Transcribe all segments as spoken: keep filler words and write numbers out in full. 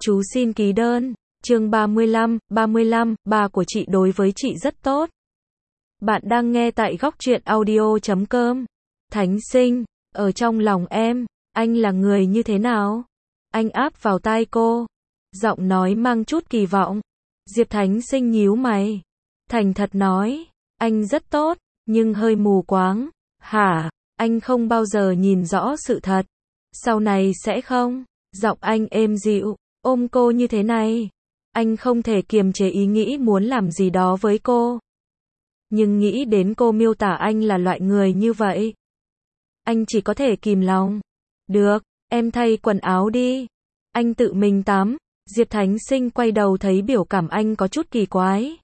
Chú xin ký đơn. Chương ba mươi lăm, ba mươi lăm, ba của chị đối với chị rất tốt. Bạn đang nghe tại góc truyện audio chấm com. Thánh Sinh, ở trong lòng em, anh là người như thế nào? Anh áp vào tai cô. Giọng nói mang chút kỳ vọng. Diệp Thánh Sinh nhíu mày. Thành thật nói, anh rất tốt, nhưng hơi mù quáng. Hả? Anh không bao giờ nhìn rõ sự thật. Sau này sẽ không? Giọng anh êm dịu, ôm cô như thế này. Anh không thể kiềm chế ý nghĩ muốn làm gì đó với cô. Nhưng nghĩ đến cô miêu tả anh là loại người như vậy, anh chỉ có thể kìm lòng. Được, em thay quần áo đi. Anh tự mình tắm. Diệp Thánh Sinh quay đầu thấy biểu cảm anh có chút kỳ quái.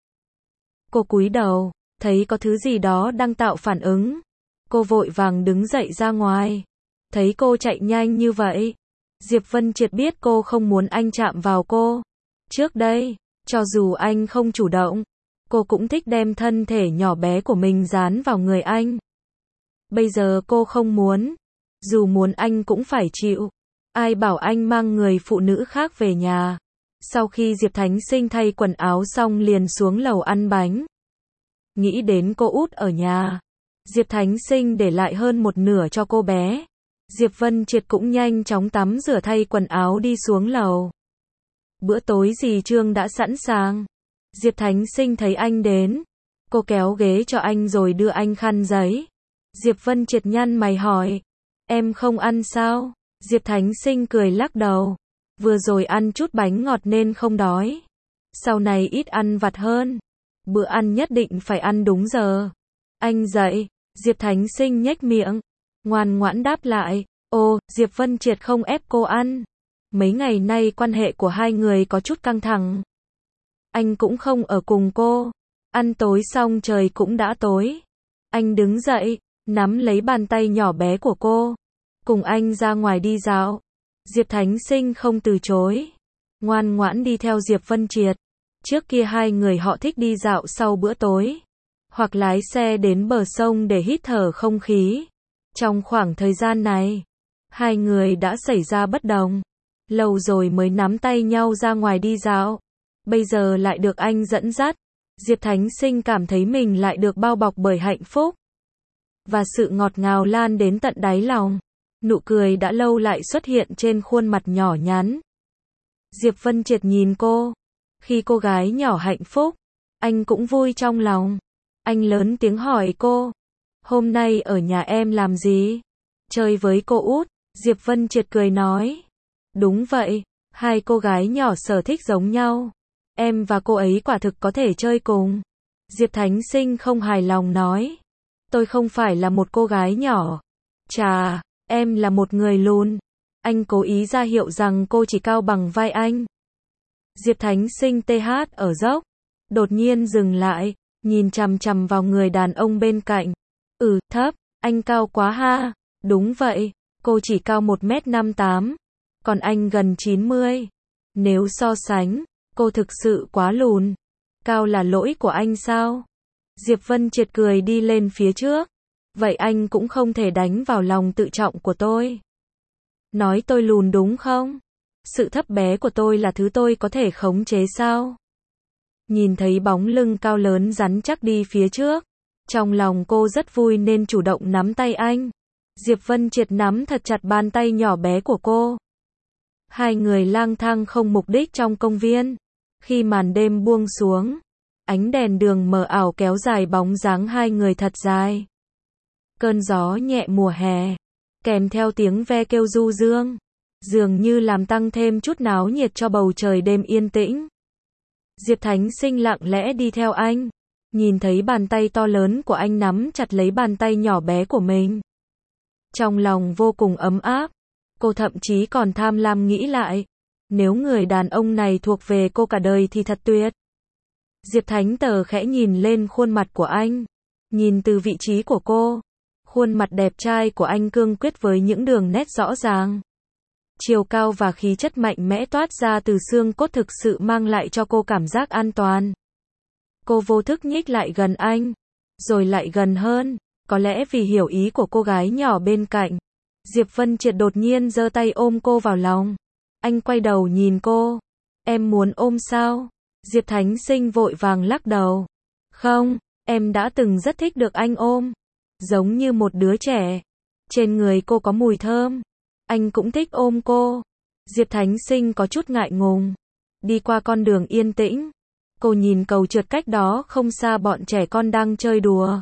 Cô cúi đầu, thấy có thứ gì đó đang tạo phản ứng. Cô vội vàng đứng dậy ra ngoài. Thấy cô chạy nhanh như vậy, Diệp Vân Triệt biết cô không muốn anh chạm vào cô. Trước đây, cho dù anh không chủ động, cô cũng thích đem thân thể nhỏ bé của mình dán vào người anh. Bây giờ cô không muốn. Dù muốn anh cũng phải chịu. Ai bảo anh mang người phụ nữ khác về nhà. Sau khi Diệp Thánh Sinh thay quần áo xong liền xuống lầu ăn bánh. Nghĩ đến cô út ở nhà, Diệp Thánh Sinh để lại hơn một nửa cho cô bé. Diệp Vân Triệt cũng nhanh chóng tắm rửa thay quần áo đi xuống lầu. Bữa tối dì Trương đã sẵn sàng. Diệp Thánh Sinh thấy anh đến, cô kéo ghế cho anh rồi đưa anh khăn giấy. Diệp Vân Triệt nhăn mày hỏi, em không ăn sao? Diệp Thánh Sinh cười lắc đầu, vừa rồi ăn chút bánh ngọt nên không đói. Sau này ít ăn vặt hơn. Bữa ăn nhất định phải ăn đúng giờ. Anh dậy. Diệp Thánh Sinh nhếch miệng, ngoan ngoãn đáp lại. Ô, Diệp Vân Triệt không ép cô ăn. Mấy ngày nay quan hệ của hai người có chút căng thẳng. Anh cũng không ở cùng cô. Ăn tối xong trời cũng đã tối. Anh đứng dậy, nắm lấy bàn tay nhỏ bé của cô. Cùng anh ra ngoài đi dạo. Diệp Thánh Sinh không từ chối. Ngoan ngoãn đi theo Diệp Vân Triệt. Trước kia hai người họ thích đi dạo sau bữa tối. Hoặc lái xe đến bờ sông để hít thở không khí. Trong khoảng thời gian này, hai người đã xảy ra bất đồng. Lâu rồi mới nắm tay nhau ra ngoài đi dạo. Bây giờ lại được anh dẫn dắt. Diệp Thánh Sinh cảm thấy mình lại được bao bọc bởi hạnh phúc. Và sự ngọt ngào lan đến tận đáy lòng. Nụ cười đã lâu lại xuất hiện trên khuôn mặt nhỏ nhắn. Diệp Vân Triệt nhìn cô. Khi cô gái nhỏ hạnh phúc, anh cũng vui trong lòng. Anh lớn tiếng hỏi cô. Hôm nay ở nhà em làm gì? Chơi với cô út. Diệp Vân Triệt cười nói. Đúng vậy, hai cô gái nhỏ sở thích giống nhau. Em và cô ấy quả thực có thể chơi cùng. Diệp Thánh Sinh không hài lòng nói. Tôi không phải là một cô gái nhỏ. Chà, em là một người lùn. Anh cố ý ra hiệu rằng cô chỉ cao bằng vai anh. Diệp Thánh Sinh tê hát ở dốc. Đột nhiên dừng lại, nhìn chằm chằm vào người đàn ông bên cạnh. Ừ, thấp, anh cao quá ha. Đúng vậy, cô chỉ cao một mét năm mươi tám. Còn anh gần chín mươi. Nếu so sánh, cô thực sự quá lùn. Cao là lỗi của anh sao? Diệp Vân Triệt cười đi lên phía trước. Vậy anh cũng không thể đánh vào lòng tự trọng của tôi. Nói tôi lùn đúng không? Sự thấp bé của tôi là thứ tôi có thể khống chế sao? Nhìn thấy bóng lưng cao lớn rắn chắc đi phía trước. Trong lòng cô rất vui nên chủ động nắm tay anh. Diệp Vân Triệt nắm thật chặt bàn tay nhỏ bé của cô. Hai người lang thang không mục đích trong công viên. Khi màn đêm buông xuống, ánh đèn đường mờ ảo kéo dài bóng dáng hai người thật dài. Cơn gió nhẹ mùa hè, kèm theo tiếng ve kêu du dương, dường như làm tăng thêm chút náo nhiệt cho bầu trời đêm yên tĩnh. Diệp Thánh Sinh lặng lẽ đi theo anh, nhìn thấy bàn tay to lớn của anh nắm chặt lấy bàn tay nhỏ bé của mình. Trong lòng vô cùng ấm áp, cô thậm chí còn tham lam nghĩ lại, nếu người đàn ông này thuộc về cô cả đời thì thật tuyệt. Diệp Thánh Tờ khẽ nhìn lên khuôn mặt của anh, nhìn từ vị trí của cô, khuôn mặt đẹp trai của anh cương quyết với những đường nét rõ ràng. Chiều cao và khí chất mạnh mẽ toát ra từ xương cốt thực sự mang lại cho cô cảm giác an toàn. Cô vô thức nhích lại gần anh, rồi lại gần hơn, có lẽ vì hiểu ý của cô gái nhỏ bên cạnh. Diệp Vân Triệt đột nhiên giơ tay ôm cô vào lòng. Anh quay đầu nhìn cô, Em muốn ôm sao? Diệp Thánh Sinh vội vàng lắc đầu. Không, em đã từng rất thích được anh ôm. Giống như một đứa trẻ. Trên người cô có mùi thơm. Anh cũng thích ôm cô. Diệp Thánh Sinh có chút ngại ngùng. Đi qua con đường yên tĩnh. Cô nhìn cầu trượt cách đó không xa bọn trẻ con đang chơi đùa.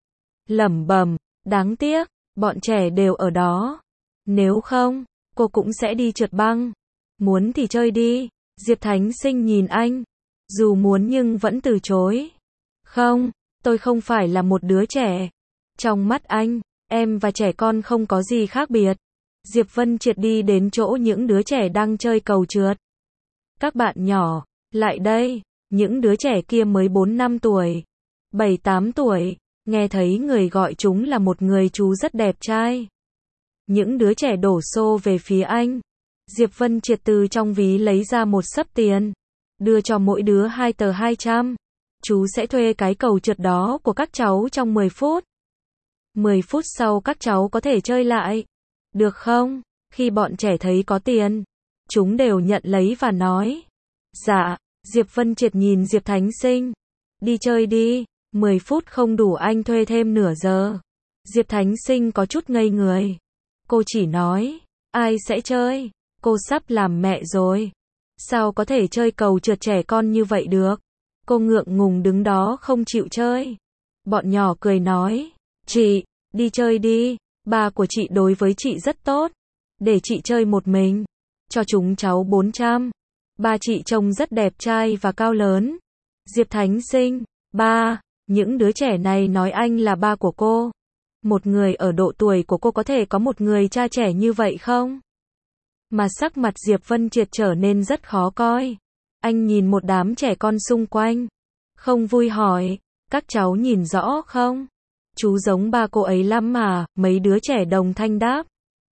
Lẩm bẩm, đáng tiếc, bọn trẻ đều ở đó. Nếu không, cô cũng sẽ đi trượt băng. Muốn thì chơi đi. Diệp Thánh Sinh nhìn anh. Dù muốn nhưng vẫn từ chối. Không, tôi không phải là một đứa trẻ. Trong mắt anh, em và trẻ con không có gì khác biệt. Diệp Vân Triệt đi đến chỗ những đứa trẻ đang chơi cầu trượt. Các bạn nhỏ, lại đây. Những đứa trẻ kia mới bốn năm tuổi, bảy tám tuổi, nghe thấy người gọi chúng là một người chú rất đẹp trai. Những đứa trẻ đổ xô về phía anh. Diệp Vân Triệt từ trong ví lấy ra một xấp tiền, đưa cho mỗi đứa hai tờ hai trăm. Chú sẽ thuê cái cầu trượt đó của các cháu trong mười phút. mười phút sau các cháu có thể chơi lại. Được không? Khi bọn trẻ thấy có tiền, chúng đều nhận lấy và nói. Dạ. Diệp Vân Triệt nhìn Diệp Thánh Sinh. Đi chơi đi, mười phút không đủ anh thuê thêm nửa giờ. Diệp Thánh Sinh có chút ngây người. Cô chỉ nói, ai sẽ chơi? Cô sắp làm mẹ rồi. Sao có thể chơi cầu trượt trẻ con như vậy được? Cô ngượng ngùng đứng đó không chịu chơi. Bọn nhỏ cười nói, chị, đi chơi đi, ba của chị đối với chị rất tốt. Để chị chơi một mình. Cho chúng cháu bốn trăm. Ba chị trông rất đẹp trai và cao lớn. Diệp Thánh Sinh, ba, những đứa trẻ này nói anh là ba của cô. Một người ở độ tuổi của cô có thể có một người cha trẻ như vậy không? Mà sắc mặt Diệp Vân Triệt trở nên rất khó coi. Anh nhìn một đám trẻ con xung quanh. Không vui hỏi, các cháu nhìn rõ không? Chú giống ba cô ấy lắm mà, mấy đứa trẻ đồng thanh đáp.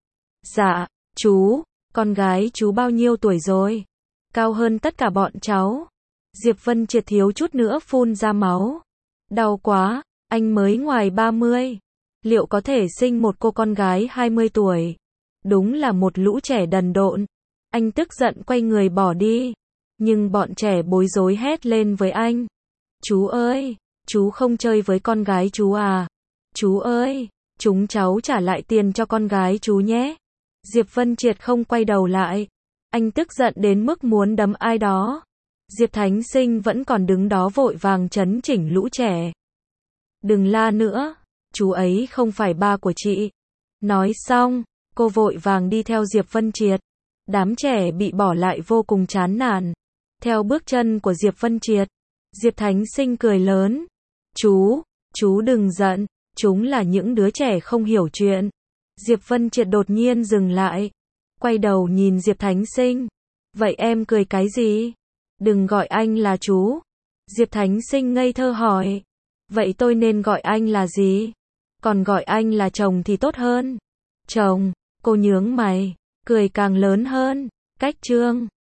Dạ, chú, con gái chú bao nhiêu tuổi rồi? Cao hơn tất cả bọn cháu. Diệp Vân Triệt thiếu chút nữa phun ra máu. Đau quá, anh mới ngoài ba mươi. Liệu có thể sinh một cô con gái hai mươi tuổi? Đúng là một lũ trẻ đần độn. Anh tức giận quay người bỏ đi. Nhưng bọn trẻ bối rối hét lên với anh. Chú ơi, chú không chơi với con gái chú à? Chú ơi, chúng cháu trả lại tiền cho con gái chú nhé. Diệp Vân Triệt không quay đầu lại. Anh tức giận đến mức muốn đấm ai đó. Diệp Thánh Sinh vẫn còn đứng đó vội vàng trấn chỉnh lũ trẻ. Đừng la nữa, chú ấy không phải ba của chị. Nói xong, cô vội vàng đi theo Diệp Vân Triệt. Đám trẻ bị bỏ lại vô cùng chán nản. Theo bước chân của Diệp Vân Triệt, Diệp Thánh Sinh cười lớn. Chú, chú đừng giận, chúng là những đứa trẻ không hiểu chuyện. Diệp Vân Triệt đột nhiên dừng lại. Quay đầu nhìn Diệp Thánh Sinh. Vậy em cười cái gì? Đừng gọi anh là chú. Diệp Thánh Sinh ngây thơ hỏi. Vậy tôi nên gọi anh là gì? Còn gọi anh là chồng thì tốt hơn. Chồng, cô nhướng mày, cười càng lớn hơn. Cách chương